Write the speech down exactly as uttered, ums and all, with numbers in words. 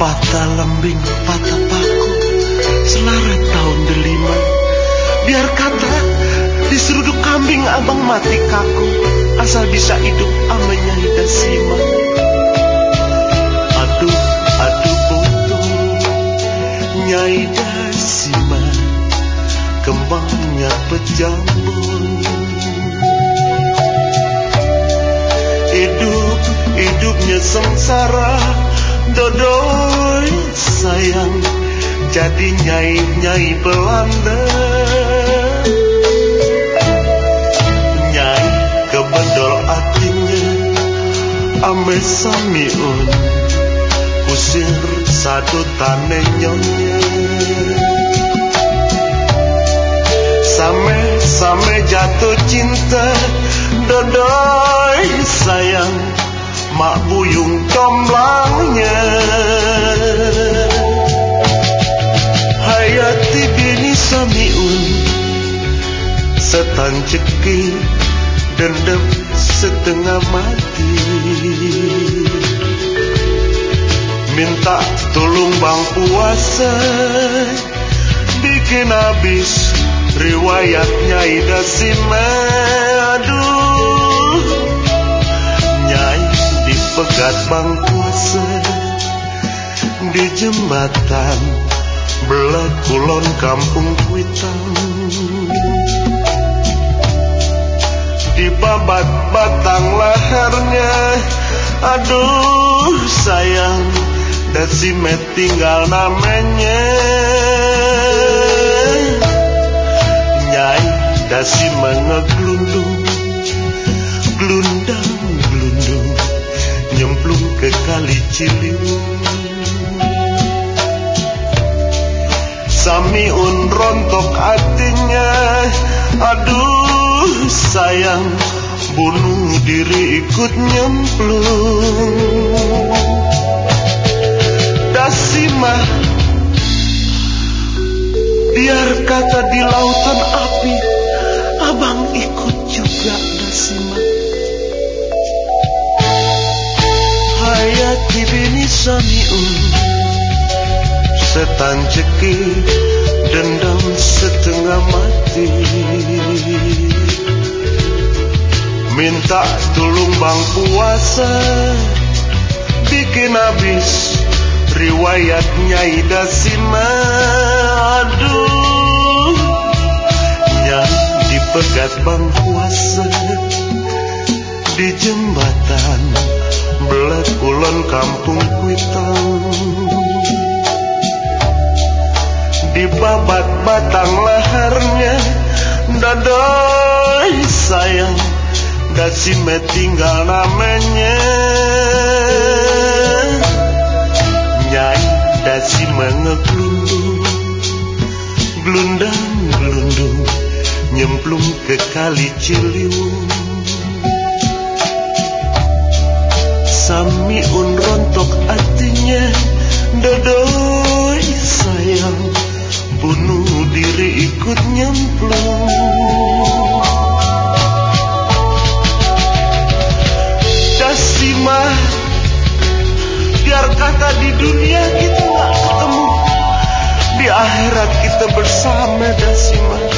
patah lembing patah paku selarat tahun delima. Biar kata di seruduk kambing abang mati kaku, asal bisa hidup amenya Hidasima. Aduh, aduh butuh Nyai Dasima, kembangnya pejambon. Hidup, hidupnya sengsara, dodoi sayang, jadi nyai-nyai Belanda. Nyai kebedol hatinya, ame samiun, kusir satu tane nyonya. Same-same jatuh cinta, dodoi sayang, mak buyung comblangnya. Hayati bini samiun, setan ceki, dendam setengah mati. Minta tolong bang puasa, bikin habis riwayatnya Hidasima. Aduh, Nyai dipegat bang puasa di jembatan belah kulon kampung Kuitang. Di babat batang lehernya, aduh sayang, Dasime tinggal namanya. Nyai Dasime ngeglundung, glundang-glundung, nyemplung ke Kali Ciliwung. Samiun rontok hatinya, aduh sayang, bunuh diri ikut nyemplung. Dasima, biar kata di lautan api, abang ikut juga Dasima. Hayati bini samiun, setan ceki, dendam setengah mati. Minta tolong bang puasa, bikin habis riwayatnya Hidasima. Aduh, Nyai dipegat bang puasa di jembatan belah kulon kampung Kuitang. Di babat batang lehernya, dadoi sayang, Dasime tinggal namanya. Nyai Dasime ngeglundung, glundang-glundung, nyemplung ke Kali Ciliwung. Samiun rontok hatinya, dodoi sayang, bunuh diri ikut nyemplung. Dasima, biar kata di dunia kita gak ketemu, di akhirat kita bersama Dasima.